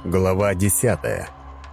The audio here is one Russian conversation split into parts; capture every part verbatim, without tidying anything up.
Глава десятая.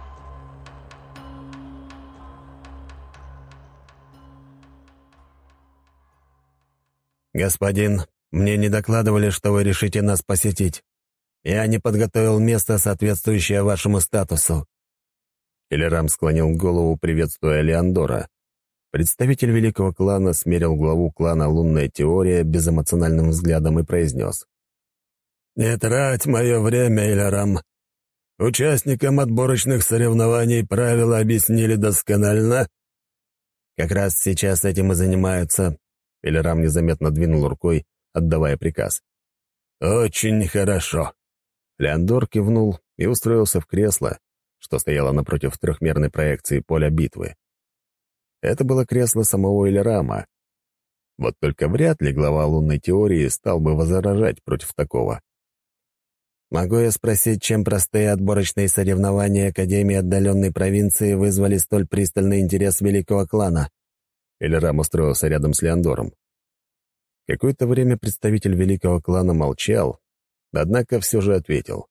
«Господин, мне не докладывали, что вы решите нас посетить. Я не подготовил место, соответствующее вашему статусу». Элирам склонил голову, приветствуя Леандора. Представитель великого клана смерил главу клана «Лунная теория» безэмоциональным взглядом и произнес. «Не трать мое время, Элирам. Участникам отборочных соревнований правила объяснили досконально». «Как раз сейчас этим и занимаются». Элирам незаметно двинул рукой, отдавая приказ. «Очень хорошо». Леандор кивнул и устроился в кресло, что стояло напротив трехмерной проекции поля битвы. Это было кресло самого Элирама. Вот только вряд ли глава лунной теории стал бы возражать против такого. «Могу я спросить, чем простые отборочные соревнования Академии отдаленной провинции вызвали столь пристальный интерес великого клана?» Элирам устроился рядом с Леандором. Какое-то время представитель великого клана молчал, однако все же ответил.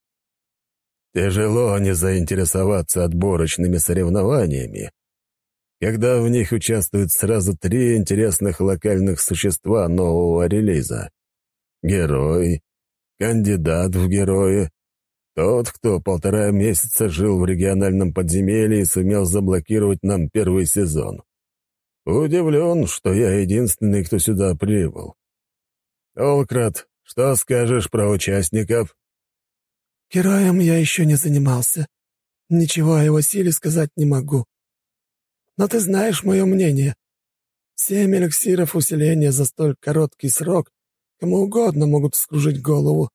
«Тяжело не заинтересоваться отборочными соревнованиями, когда в них участвуют сразу три интересных локальных существа нового релиза. Герой, кандидат в герои, тот, кто полтора месяца жил в региональном подземелье и сумел заблокировать нам первый сезон. Удивлен, что я единственный, кто сюда прибыл. Олкрат, что скажешь про участников?» «Героем я еще не занимался. Ничего о его силе сказать не могу. Но ты знаешь мое мнение. Семь эликсиров усиления за столь короткий срок кому угодно могут вскружить голову.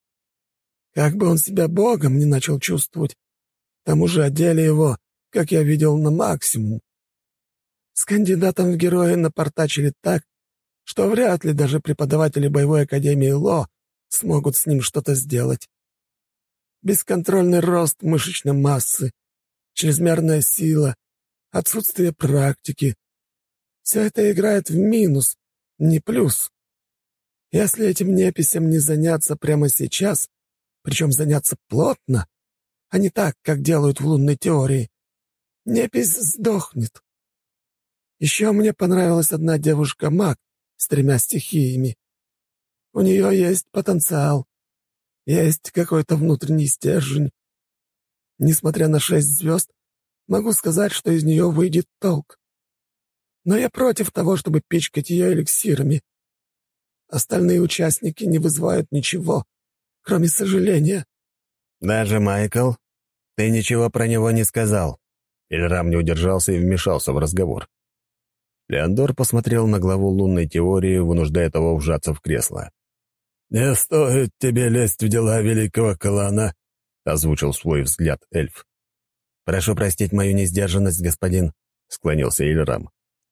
Как бы он себя богом не начал чувствовать, к тому же одели его, как я видел, на максимум. С кандидатом в герои напортачили так, что вряд ли даже преподаватели боевой академии Ло смогут с ним что-то сделать. Бесконтрольный рост мышечной массы, чрезмерная сила, отсутствие практики — все это играет в минус, не плюс. Если этим неписям не заняться прямо сейчас, причем заняться плотно, а не так, как делают в лунной теории, непись сдохнет. Еще мне понравилась одна девушка-маг с тремя стихиями. У нее есть потенциал, есть какой-то внутренний стержень. Несмотря на шесть звезд, могу сказать, что из нее выйдет толк. Но я против того, чтобы пичкать ее эликсирами. Остальные участники не вызывают ничего, кроме сожаления». «Даже Майкл? Ты ничего про него не сказал». Элирам не удержался и вмешался в разговор. Леандор посмотрел на главу лунной теории, вынуждая того вжаться в кресло. «Не стоит тебе лезть в дела великого клана», — озвучил свой взгляд эльф. «Прошу простить мою несдержанность, господин», — склонился Элирам.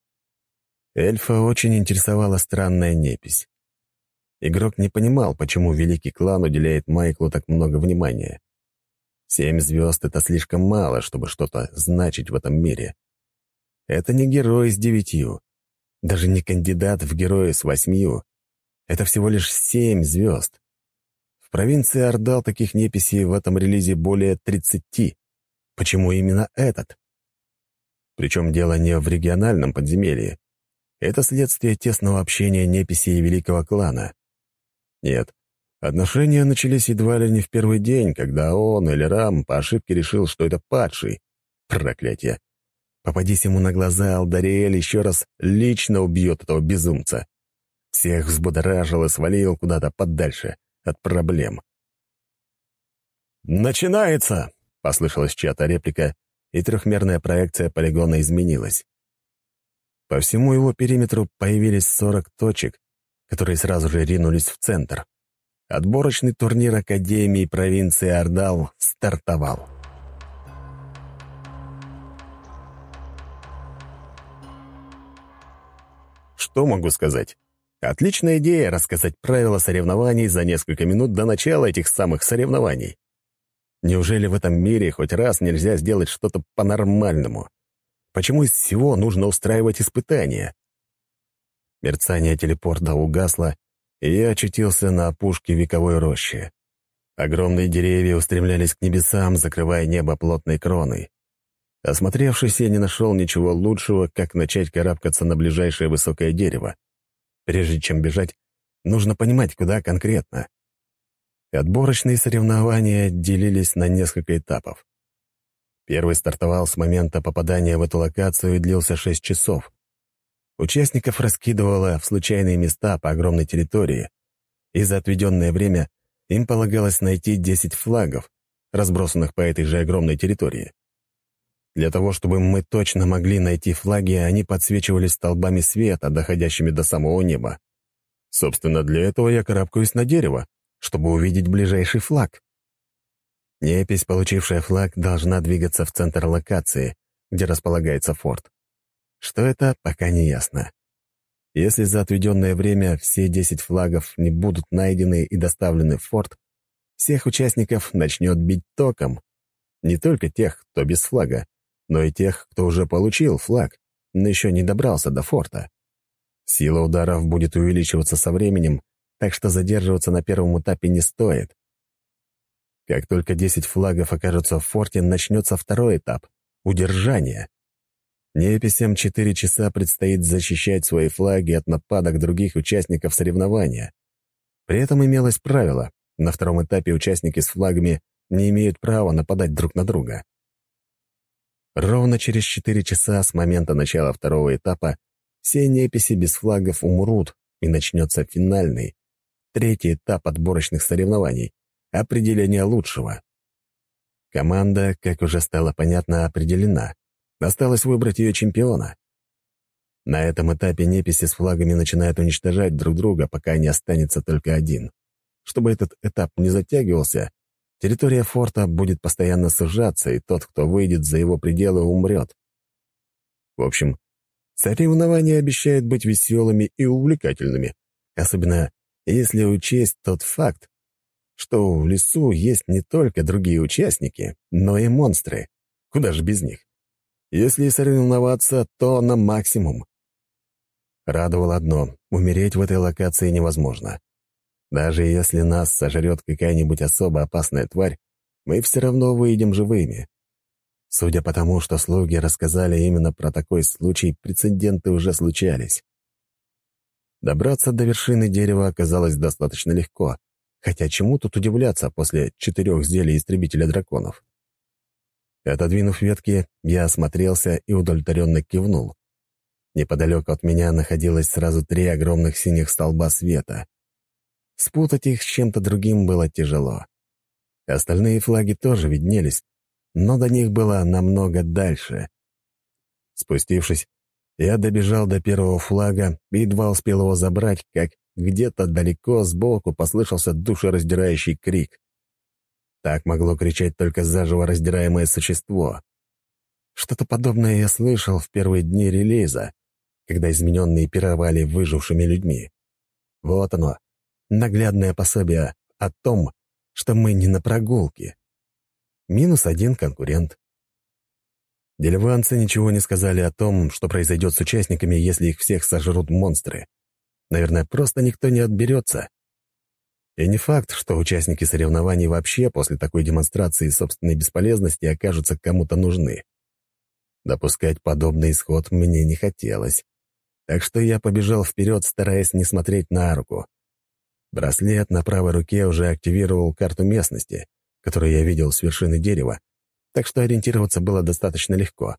Эльфа очень интересовала странная непись. Игрок не понимал, почему великий клан уделяет Майклу так много внимания. Семь звезд — это слишком мало, чтобы что-то значить в этом мире. Это не герой с девятью, даже не кандидат в герои с восьмью. Это всего лишь семь звезд. В провинции Ордал таких неписей в этом релизе более тридцати. Почему именно этот? Причем дело не в региональном подземелье. Это следствие тесного общения неписей великого клана. Нет, отношения начались едва ли не в первый день, когда он, Элирам, по ошибке решил, что это падший. Проклятье. Попадись ему на глаза, Алдариэль еще раз лично убьет этого безумца. Всех взбудоражил и свалил куда-то подальше от проблем. «Начинается!» — послышалась чья-то реплика, и трехмерная проекция полигона изменилась. По всему его периметру появились сорок точек, которые сразу же ринулись в центр. Отборочный турнир Академии провинции Ордал стартовал. Что могу сказать? Отличная идея рассказать правила соревнований за несколько минут до начала этих самых соревнований. Неужели в этом мире хоть раз нельзя сделать что-то по-нормальному? Почему из всего нужно устраивать испытания? Мерцание телепорта угасло, и я очутился на опушке вековой рощи. Огромные деревья устремлялись к небесам, закрывая небо плотной кроной. Осмотревшись, я не нашел ничего лучшего, как начать карабкаться на ближайшее высокое дерево. Прежде чем бежать, нужно понимать, куда конкретно. Отборочные соревнования делились на несколько этапов. Первый стартовал с момента попадания в эту локацию и длился шесть часов. Участников раскидывало в случайные места по огромной территории, и за отведенное время им полагалось найти десять флагов, разбросанных по этой же огромной территории. Для того, чтобы мы точно могли найти флаги, они подсвечивались столбами света, доходящими до самого неба. Собственно, для этого я карабкаюсь на дерево, чтобы увидеть ближайший флаг. Непись, получившая флаг, должна двигаться в центр локации, где располагается форт. Что это, пока не ясно. Если за отведенное время все десять флагов не будут найдены и доставлены в форт, всех участников начнет бить током. Не только тех, кто без флага, но и тех, кто уже получил флаг, но еще не добрался до форта. Сила ударов будет увеличиваться со временем, так что задерживаться на первом этапе не стоит. Как только десять флагов окажутся в форте, начнется второй этап — удержание. Неписям четыре часа предстоит защищать свои флаги от нападок других участников соревнования. При этом имелось правило — на втором этапе участники с флагами не имеют права нападать друг на друга. Ровно через четыре часа с момента начала второго этапа все неписи без флагов умрут, и начнется финальный, третий этап отборочных соревнований — определение лучшего. Команда, как уже стало понятно, определена. Осталось выбрать ее чемпиона. На этом этапе неписи с флагами начинают уничтожать друг друга, пока не останется только один. Чтобы этот этап не затягивался, территория форта будет постоянно сужаться, и тот, кто выйдет за его пределы, умрет. В общем, соревнования обещают быть веселыми и увлекательными, особенно если учесть тот факт, что в лесу есть не только другие участники, но и монстры. Куда же без них? Если соревноваться, то на максимум. Радовало одно — умереть в этой локации невозможно. Даже если нас сожрет какая-нибудь особо опасная тварь, мы все равно выйдем живыми. Судя по тому, что слуги рассказали именно про такой случай, прецеденты уже случались. Добраться до вершины дерева оказалось достаточно легко, хотя чему тут удивляться после четырех зелий истребителя драконов? Отодвинув ветки, я осмотрелся и удовлетворенно кивнул. Неподалеку от меня находилось сразу три огромных синих столба света. Спутать их с чем-то другим было тяжело. Остальные флаги тоже виднелись, но до них было намного дальше. Спустившись, я добежал до первого флага и едва успел его забрать, как где-то далеко сбоку послышался душераздирающий крик. Так могло кричать только заживо раздираемое существо. Что-то подобное я слышал в первые дни релиза, когда измененные пировали выжившими людьми. Вот оно, наглядное пособие о том, что мы не на прогулке. Минус один конкурент. Дельванцы ничего не сказали о том, что произойдет с участниками, если их всех сожрут монстры. Наверное, просто никто не отберется. И не факт, что участники соревнований вообще после такой демонстрации собственной бесполезности окажутся кому-то нужны. Допускать подобный исход мне не хотелось, так что я побежал вперед, стараясь не смотреть на руку. Браслет на правой руке уже активировал карту местности, которую я видел с вершины дерева, так что ориентироваться было достаточно легко.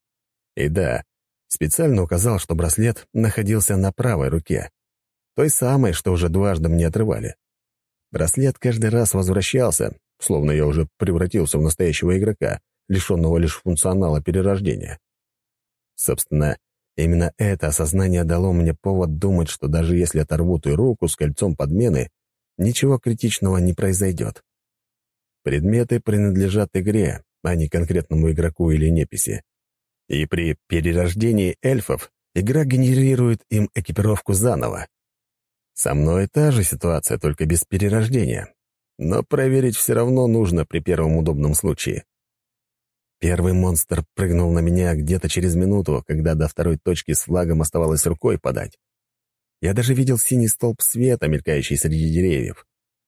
И да, специально указал, что браслет находился на правой руке, той самой, что уже дважды мне отрывали. Браслет каждый раз возвращался, словно я уже превратился в настоящего игрока, лишенного лишь функционала перерождения. Собственно, именно это осознание дало мне повод думать, что даже если оторвут и руку с кольцом подмены, ничего критичного не произойдет. Предметы принадлежат игре, а не конкретному игроку или неписи. И при перерождении эльфов игра генерирует им экипировку заново. Со мной та же ситуация, только без перерождения. Но проверить все равно нужно при первом удобном случае. Первый монстр прыгнул на меня где-то через минуту, когда до второй точки с флагом оставалось рукой подать. Я даже видел синий столб света, мелькающий среди деревьев.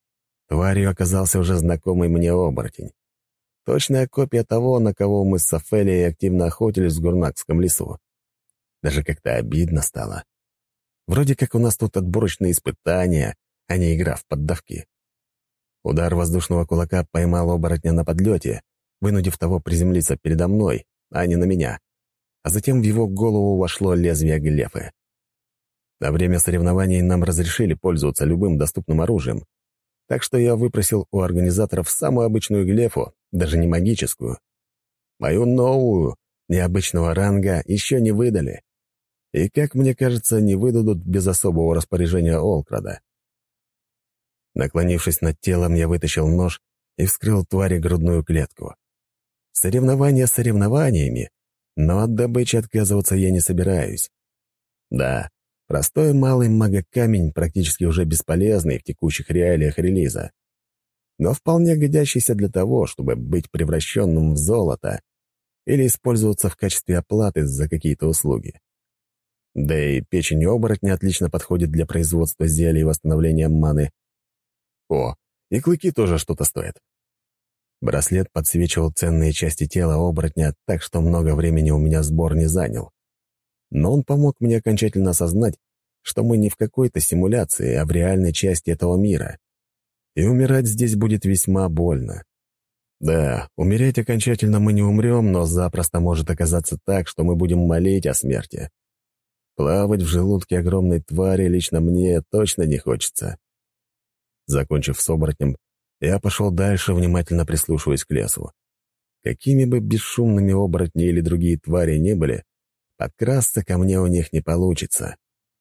Тварью оказался уже знакомый мне оборотень. Точная копия того, на кого мы с Софелией активно охотились в Гурнакском лесу. Даже как-то обидно стало. Вроде как у нас тут отборочные испытания, а не игра в поддавки. Удар воздушного кулака поймал оборотня на подлете, вынудив того приземлиться передо мной, а не на меня. А затем в его голову вошло лезвие глефы. На время соревнований нам разрешили пользоваться любым доступным оружием, так что я выпросил у организаторов самую обычную глефу, даже не магическую. Мою новую, необычного ранга, еще не выдали. И, как мне кажется, не выдадут без особого распоряжения Олкрада. Наклонившись над телом, я вытащил нож и вскрыл твари грудную клетку. Соревнования с соревнованиями, но от добычи отказываться я не собираюсь. Да, простой малый магокамень практически уже бесполезный в текущих реалиях релиза, но вполне годящийся для того, чтобы быть превращенным в золото или использоваться в качестве оплаты за какие-то услуги. Да и печень оборотня отлично подходит для производства зелий и восстановления маны. О, и клыки тоже что-то стоят. Браслет подсвечивал ценные части тела оборотня, так что много времени у меня сбор не занял. Но он помог мне окончательно осознать, что мы не в какой-то симуляции, а в реальной части этого мира. И умирать здесь будет весьма больно. Да, умереть окончательно мы не умрем, но запросто может оказаться так, что мы будем молить о смерти. Плавать в желудке огромной твари лично мне точно не хочется. Закончив с оборотнем, я пошел дальше, внимательно прислушиваясь к лесу. Какими бы бесшумными оборотни или другие твари ни были, подкрасться ко мне у них не получится.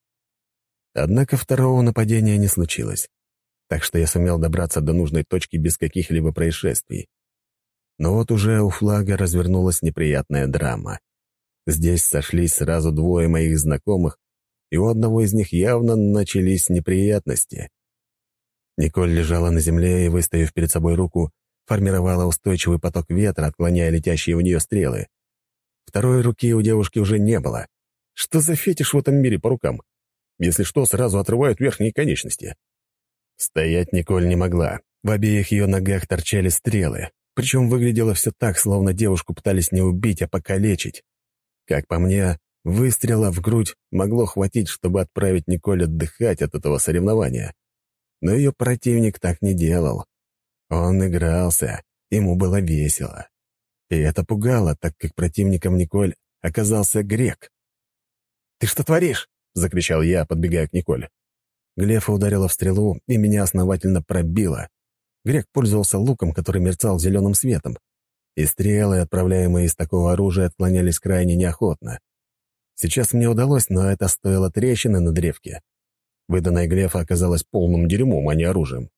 Однако второго нападения не случилось, так что я сумел добраться до нужной точки без каких-либо происшествий. Но вот уже у флага развернулась неприятная драма. Здесь сошлись сразу двое моих знакомых, и у одного из них явно начались неприятности. Николь лежала на земле и, выставив перед собой руку, формировала устойчивый поток ветра, отклоняя летящие в нее стрелы. Второй руки у девушки уже не было. Что за фетиш в этом мире по рукам? Если что, сразу отрывают верхние конечности. Стоять Николь не могла. В обеих ее ногах торчали стрелы. Причем выглядело все так, словно девушку пытались не убить, а покалечить. Как по мне, выстрела в грудь могло хватить, чтобы отправить Николь отдыхать от этого соревнования. Но ее противник так не делал. Он игрался, ему было весело. И это пугало, так как противником Николь оказался грек. «Ты что творишь?» — закричал я, подбегая к Николь. Глефа ударила в стрелу, и меня основательно пробило. Грек пользовался луком, который мерцал зеленым светом, и стрелы, отправляемые из такого оружия, отклонялись крайне неохотно. Сейчас мне удалось, но это стоило трещины на древке. Выданная Глефа оказалась полным дерьмом, а не оружием.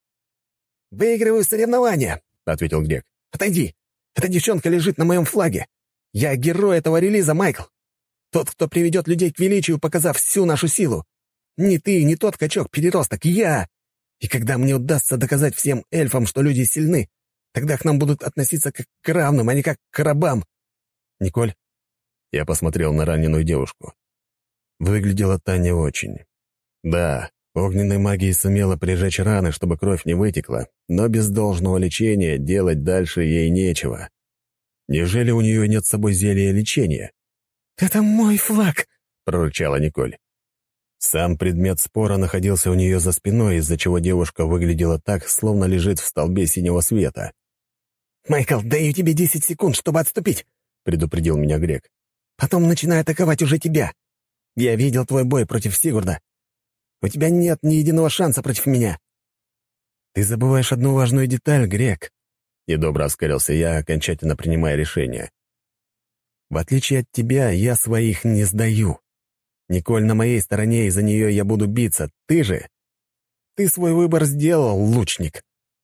«Выигрываю соревнования», — ответил Грек. «Отойди! Эта девчонка лежит на моем флаге. Я герой этого релиза, Майкл. Тот, кто приведет людей к величию, показав всю нашу силу. Не ты, не тот качок-переросток, я! И когда мне удастся доказать всем эльфам, что люди сильны, тогда к нам будут относиться как к равным, а не как к рабам. Николь?» Я посмотрел на раненую девушку. Выглядела та не очень. Да, огненной магией сумела прижечь раны, чтобы кровь не вытекла, но без должного лечения делать дальше ей нечего. Неужели у нее нет с собой зелья лечения? «Это мой флаг!» — прорычала Николь. Сам предмет спора находился у нее за спиной, из-за чего девушка выглядела так, словно лежит в столбе синего света. «Майкл, даю тебе десять секунд, чтобы отступить», — предупредил меня Грек. «Потом начинаю атаковать уже тебя. Я видел твой бой против Сигурда. У тебя нет ни единого шанса против меня». «Ты забываешь одну важную деталь, Грек», — недобро оскалился я, окончательно принимая решение. «В отличие от тебя, я своих не сдаю. Николь на моей стороне, и за нее я буду биться. Ты же... Ты свой выбор сделал, лучник».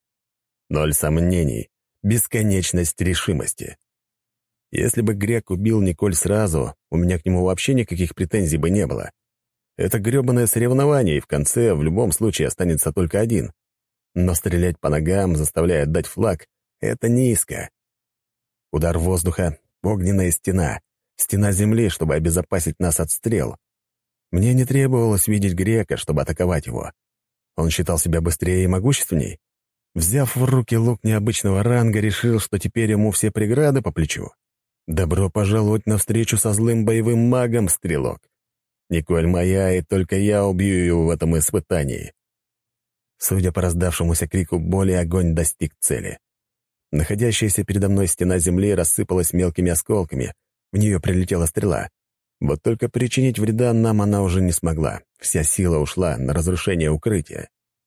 Ноль сомнений, бесконечность решимости. Если бы Грек убил Николь сразу, у меня к нему вообще никаких претензий бы не было. Это грёбаное соревнование, и в конце в любом случае останется только один. Но стрелять по ногам, заставляя отдать флаг, — это низко. Удар воздуха, огненная стена, стена земли, чтобы обезопасить нас от стрел. Мне не требовалось видеть Грека, чтобы атаковать его. Он считал себя быстрее и могущественней. Взяв в руки лук необычного ранга, решил, что теперь ему все преграды по плечу. Добро пожаловать на встречу со злым боевым магом, стрелок. Николь моя, и только я убью ее в этом испытании. Судя по раздавшемуся крику боли, огонь достиг цели. Находящаяся передо мной стена земли рассыпалась мелкими осколками, в нее прилетела стрела. Вот только причинить вреда нам она уже не смогла. Вся сила ушла на разрушение укрытия.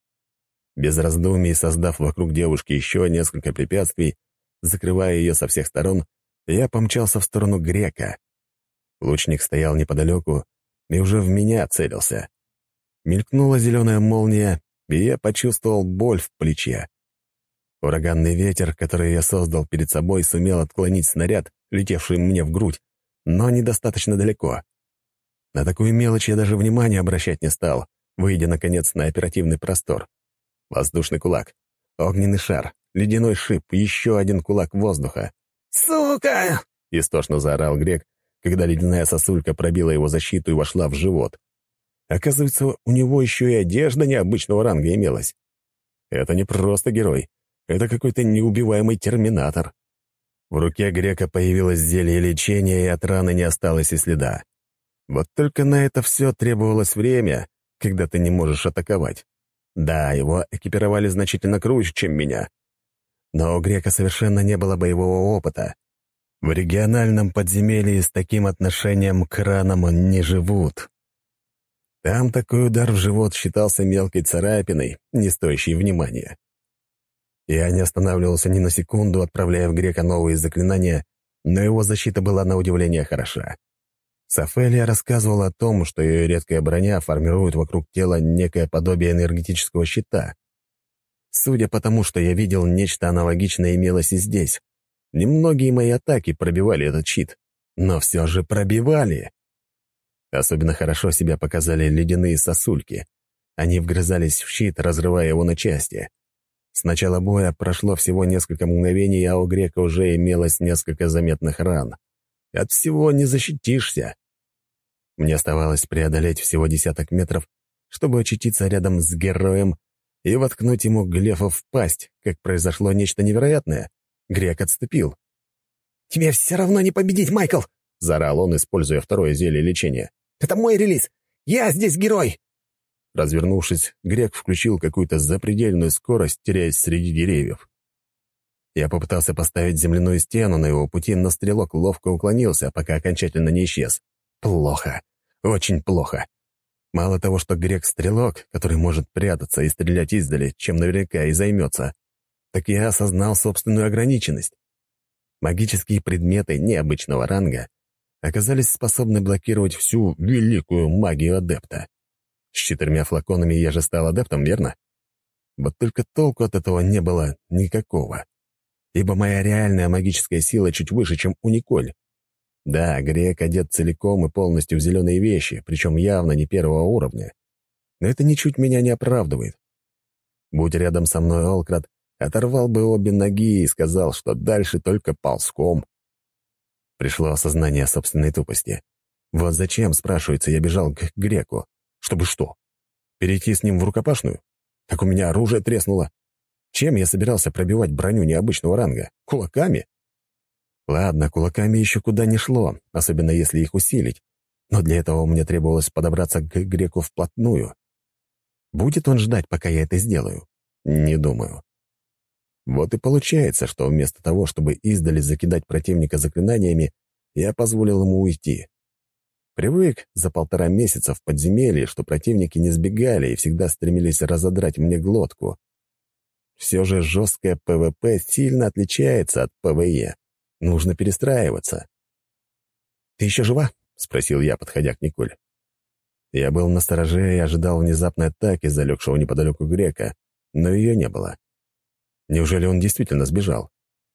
Без раздумий, создав вокруг девушки еще несколько препятствий, закрывая ее со всех сторон, я помчался в сторону грека. Лучник стоял неподалеку и уже в меня целился. Мелькнула зеленая молния, и я почувствовал боль в плече. Ураганный ветер, который я создал перед собой, сумел отклонить снаряд, летевший мне в грудь, но недостаточно далеко. На такую мелочь я даже внимания обращать не стал, выйдя, наконец, на оперативный простор. Воздушный кулак, огненный шар, ледяной шип, еще один кулак воздуха. «Сука!» — истошно заорал грек, когда ледяная сосулька пробила его защиту и вошла в живот. Оказывается, у него еще и одежда необычного ранга имелась. Это не просто герой, это какой-то неубиваемый терминатор. В руке грека появилось зелье лечения, и от раны не осталось и следа. Вот только на это все требовалось время, когда ты не можешь атаковать. Да, его экипировали значительно круче, чем меня. Но у грека совершенно не было боевого опыта. В региональном подземелье с таким отношением к ранам не живут. Там такой удар в живот считался мелкой царапиной, не стоящей внимания. Я не останавливался ни на секунду, отправляя в грека новые заклинания, но его защита была на удивление хороша. Сафелия рассказывала о том, что ее редкая броня формирует вокруг тела некое подобие энергетического щита. Судя по тому, что я видел, нечто аналогичное имелось и здесь. Немногие мои атаки пробивали этот щит, но все же пробивали. Особенно хорошо себя показали ледяные сосульки. Они вгрызались в щит, разрывая его на части. С начала боя прошло всего несколько мгновений, а у грека уже имелось несколько заметных ран. От всего не защитишься. Мне оставалось преодолеть всего десяток метров, чтобы очутиться рядом с героем и воткнуть ему глефа в пасть, как произошло нечто невероятное. Грек отступил. «Тебе все равно не победить, Майкл!» — заорал он, используя второе зелье лечения. «Это мой релиз! Я здесь герой!» Развернувшись, грек включил какую-то запредельную скорость, теряясь среди деревьев. Я попытался поставить земляную стену на его пути, но стрелок ловко уклонился, пока окончательно не исчез. Плохо. Очень плохо. Мало того, что грек-стрелок, который может прятаться и стрелять издали, чем наверняка и займется, так я осознал собственную ограниченность. Магические предметы необычного ранга оказались способны блокировать всю великую магию адепта. С четырьмя флаконами я же стал адептом, верно? Вот только толку от этого не было никакого, ибо моя реальная магическая сила чуть выше, чем у Николь. Да, грек одет целиком и полностью в зеленые вещи, причем явно не первого уровня. Но это ничуть меня не оправдывает. Будь рядом со мной Олкрат, оторвал бы обе ноги и сказал, что дальше только ползком. Пришло осознание собственной тупости. Вот зачем, спрашивается, я бежал к греку? Чтобы что? Перейти с ним в рукопашную? Так у меня оружие треснуло. Чем я собирался пробивать броню необычного ранга? Кулаками? Ладно, кулаками еще куда не шло, особенно если их усилить. Но для этого мне требовалось подобраться к греку вплотную. Будет он ждать, пока я это сделаю? Не думаю. Вот и получается, что вместо того, чтобы издали закидать противника заклинаниями, я позволил ему уйти. Привык за полтора месяца в подземелье, что противники не сбегали и всегда стремились разодрать мне глотку. Все же жесткое ПВП сильно отличается от ПВЕ. Нужно перестраиваться. «Ты еще жива?» — спросил я, подходя к Николь. Я был настороже и ожидал внезапной атаки залегшего неподалеку грека, но ее не было. Неужели он действительно сбежал?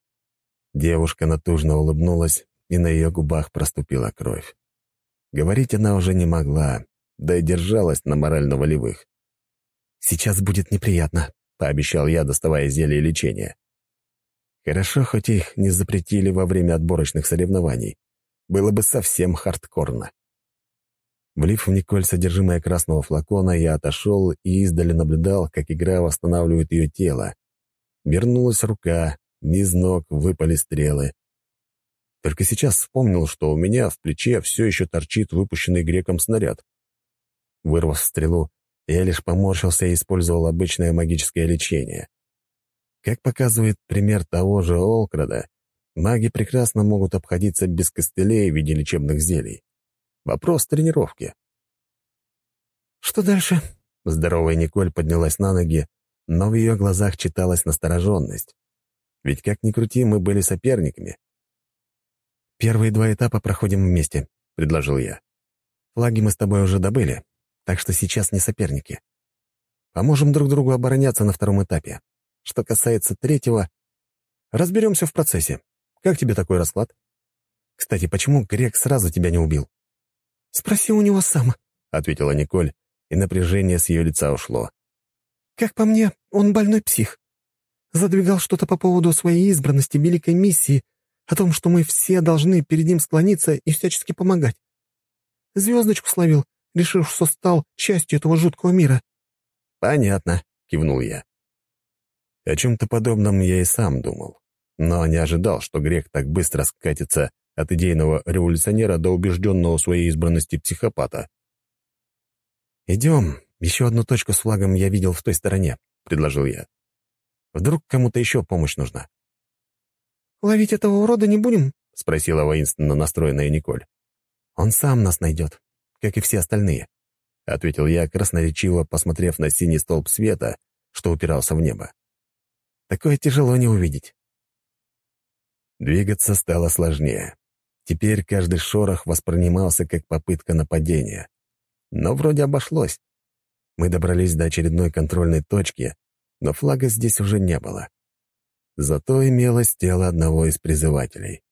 Девушка натужно улыбнулась, и на ее губах проступила кровь. Говорить она уже не могла, да и держалась на морально-волевых. «Сейчас будет неприятно», — пообещал я, доставая зелье лечения. Хорошо, хоть их не запретили во время отборочных соревнований. Было бы совсем хардкорно. Влив в Николь содержимое красного флакона, я отошел и издали наблюдал, как игра восстанавливает ее тело. Вернулась рука, из ног выпали стрелы. Только сейчас вспомнил, что у меня в плече все еще торчит выпущенный греком снаряд. Вырвав стрелу, я лишь поморщился и использовал обычное магическое лечение. Как показывает пример того же Олкрада, маги прекрасно могут обходиться без костылей в виде лечебных зелий. Вопрос тренировки. «Что дальше?» Здоровая Николь поднялась на ноги, но в ее глазах читалась настороженность. Ведь как ни крути, мы были соперниками. «Первые два этапа проходим вместе», — предложил я. «Флаги мы с тобой уже добыли, так что сейчас не соперники. Поможем друг другу обороняться на втором этапе. Что касается третьего, разберемся в процессе. Как тебе такой расклад? Кстати, почему Грек сразу тебя не убил?» «Спроси у него сам», — ответила Николь, и напряжение с ее лица ушло. «Как по мне, он больной псих. Задвигал что-то по поводу своей избранности, великой миссии, о том, что мы все должны перед ним склониться и всячески помогать. Звездочку словил, решив, что стал частью этого жуткого мира». «Понятно», — кивнул я. О чем-то подобном я и сам думал, но не ожидал, что Грек так быстро скатится от идейного революционера до убежденного в своей избранности психопата. «Идем, еще одну точку с флагом я видел в той стороне», — предложил я. «Вдруг кому-то еще помощь нужна?» «Ловить этого урода не будем?» — спросила воинственно настроенная Николь. «Он сам нас найдет, как и все остальные», — ответил я, красноречиво посмотрев на синий столб света, что упирался в небо. «Такое тяжело не увидеть». Двигаться стало сложнее. Теперь каждый шорох воспринимался как попытка нападения. Но вроде обошлось. Мы добрались до очередной контрольной точки, но флага здесь уже не было. Зато имелось тело одного из призывателей.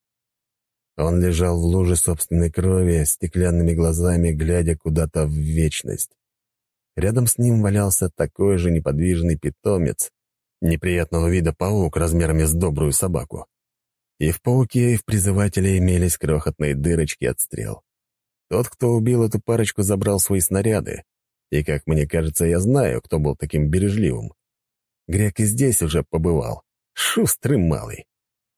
Он лежал в луже собственной крови, стеклянными глазами, глядя куда-то в вечность. Рядом с ним валялся такой же неподвижный питомец, неприятного вида паук размерами с добрую собаку. И в пауке, и в призывателе имелись крохотные дырочки от стрел. Тот, кто убил эту парочку, забрал свои снаряды. И, как мне кажется, я знаю, кто был таким бережливым. Грек и здесь уже побывал. Шустрый малый.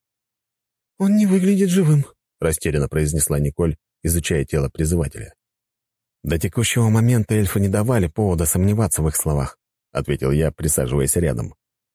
«Он не выглядит живым», — растерянно произнесла Николь, изучая тело призывателя. «До текущего момента эльфы не давали повода сомневаться в их словах», — ответил я, присаживаясь рядом.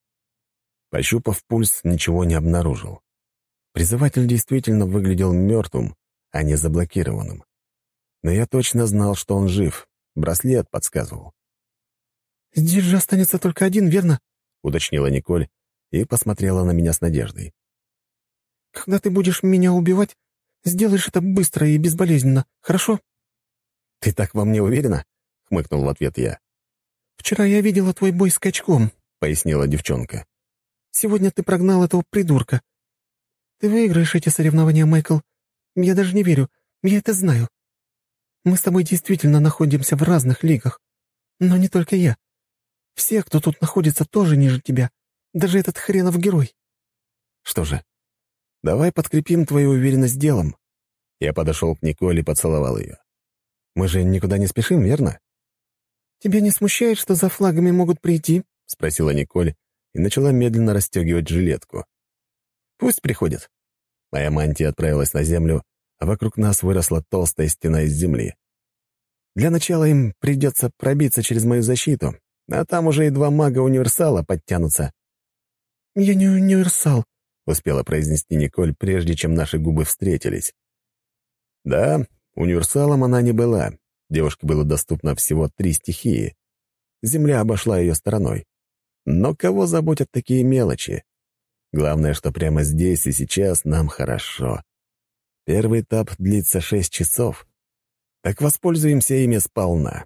Пощупав пульс, ничего не обнаружил. Призыватель действительно выглядел мертвым, а не заблокированным. Но я точно знал, что он жив. Браслет подсказывал. «Здесь же останется только один, верно?» — уточнила Николь и посмотрела на меня с надеждой. «Когда ты будешь меня убивать, сделаешь это быстро и безболезненно, хорошо?» «Ты так во мне уверена?» — хмыкнул в ответ я. «Вчера я видела твой бой с качком», — пояснила девчонка. «Сегодня ты прогнал этого придурка. Ты выиграешь эти соревнования, Майкл. Я даже не верю, я это знаю. Мы с тобой действительно находимся в разных лигах. Но не только я. Все, кто тут находится, тоже ниже тебя. Даже этот хренов герой». «Что же, давай подкрепим твою уверенность делом». Я подошел к Николе и поцеловал ее. «Мы же никуда не спешим, верно?» «Тебя не смущает, что за флагами могут прийти?» — спросила Николь и начала медленно расстегивать жилетку. «Пусть приходит». Моя мантия отправилась на землю, а вокруг нас выросла толстая стена из земли. Для начала им придется пробиться через мою защиту, а там уже и два мага-универсала подтянутся. «Я не универсал», — успела произнести Николь, прежде чем наши губы встретились. Да, универсалом она не была. Девушке было доступно всего три стихии. Земля обошла ее стороной. Но кого заботят такие мелочи? Главное, что прямо здесь и сейчас нам хорошо. Первый этап длится шесть часов. Так воспользуемся ими сполна.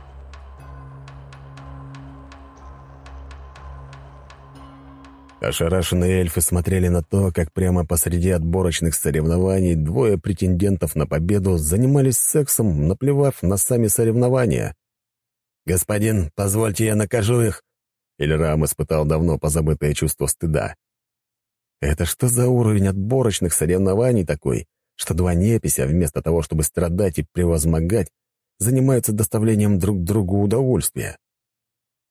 Ошарашенные эльфы смотрели на то, как прямо посреди отборочных соревнований двое претендентов на победу занимались сексом, наплевав на сами соревнования. «Господин, позвольте, я накажу их!» Ильрам испытал давно позабытое чувство стыда. Это что за уровень отборочных соревнований такой, что два непися, вместо того, чтобы страдать и превозмогать, занимаются доставлением друг другу удовольствия?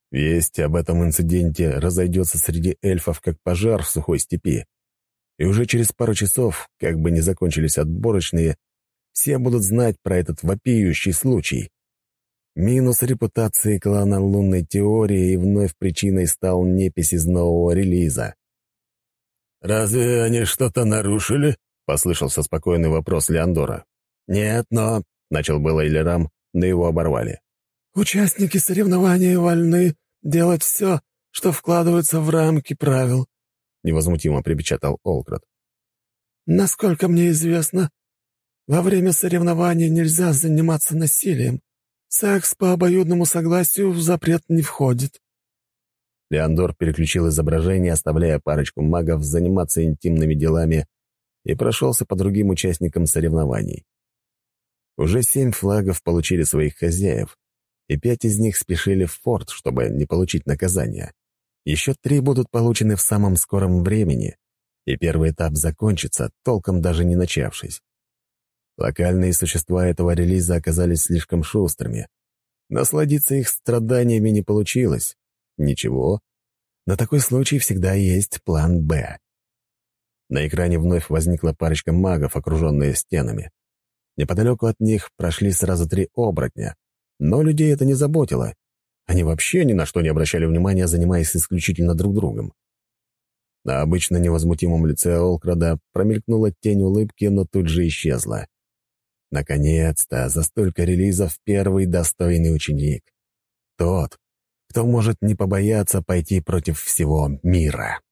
Весть об этом инциденте разойдется среди эльфов, как пожар в сухой степи. И уже через пару часов, как бы ни закончились отборочные, все будут знать про этот вопиющий случай. Минус репутации клана лунной теории и вновь причиной стал непись из нового релиза. «Разве они что-то нарушили?» — послышался спокойный вопрос Леандора. «Нет, но...» — начал было Элирам, но его оборвали. «Участники соревнований вольны делать все, что вкладывается в рамки правил», — невозмутимо припечатал Олкрат. «Насколько мне известно, во время соревнований нельзя заниматься насилием. Секс по обоюдному согласию в запрет не входит». Леандор переключил изображение, оставляя парочку магов заниматься интимными делами, и прошелся по другим участникам соревнований. Уже семь флагов получили своих хозяев, и пять из них спешили в форт, чтобы не получить наказания. Еще три будут получены в самом скором времени, и первый этап закончится, толком даже не начавшись. Локальные существа этого релиза оказались слишком шустрыми. Насладиться их страданиями не получилось. Ничего. На такой случай всегда есть план «Б». На экране вновь возникла парочка магов, окруженные стенами. Неподалеку от них прошли сразу три оборотня, но людей это не заботило. Они вообще ни на что не обращали внимания, занимаясь исключительно друг другом. На обычно невозмутимом лице Олкрада промелькнула тень улыбки, но тут же исчезла. Наконец-то, за столько релизов первый достойный ученик. Тот, кто может не побояться пойти против всего мира.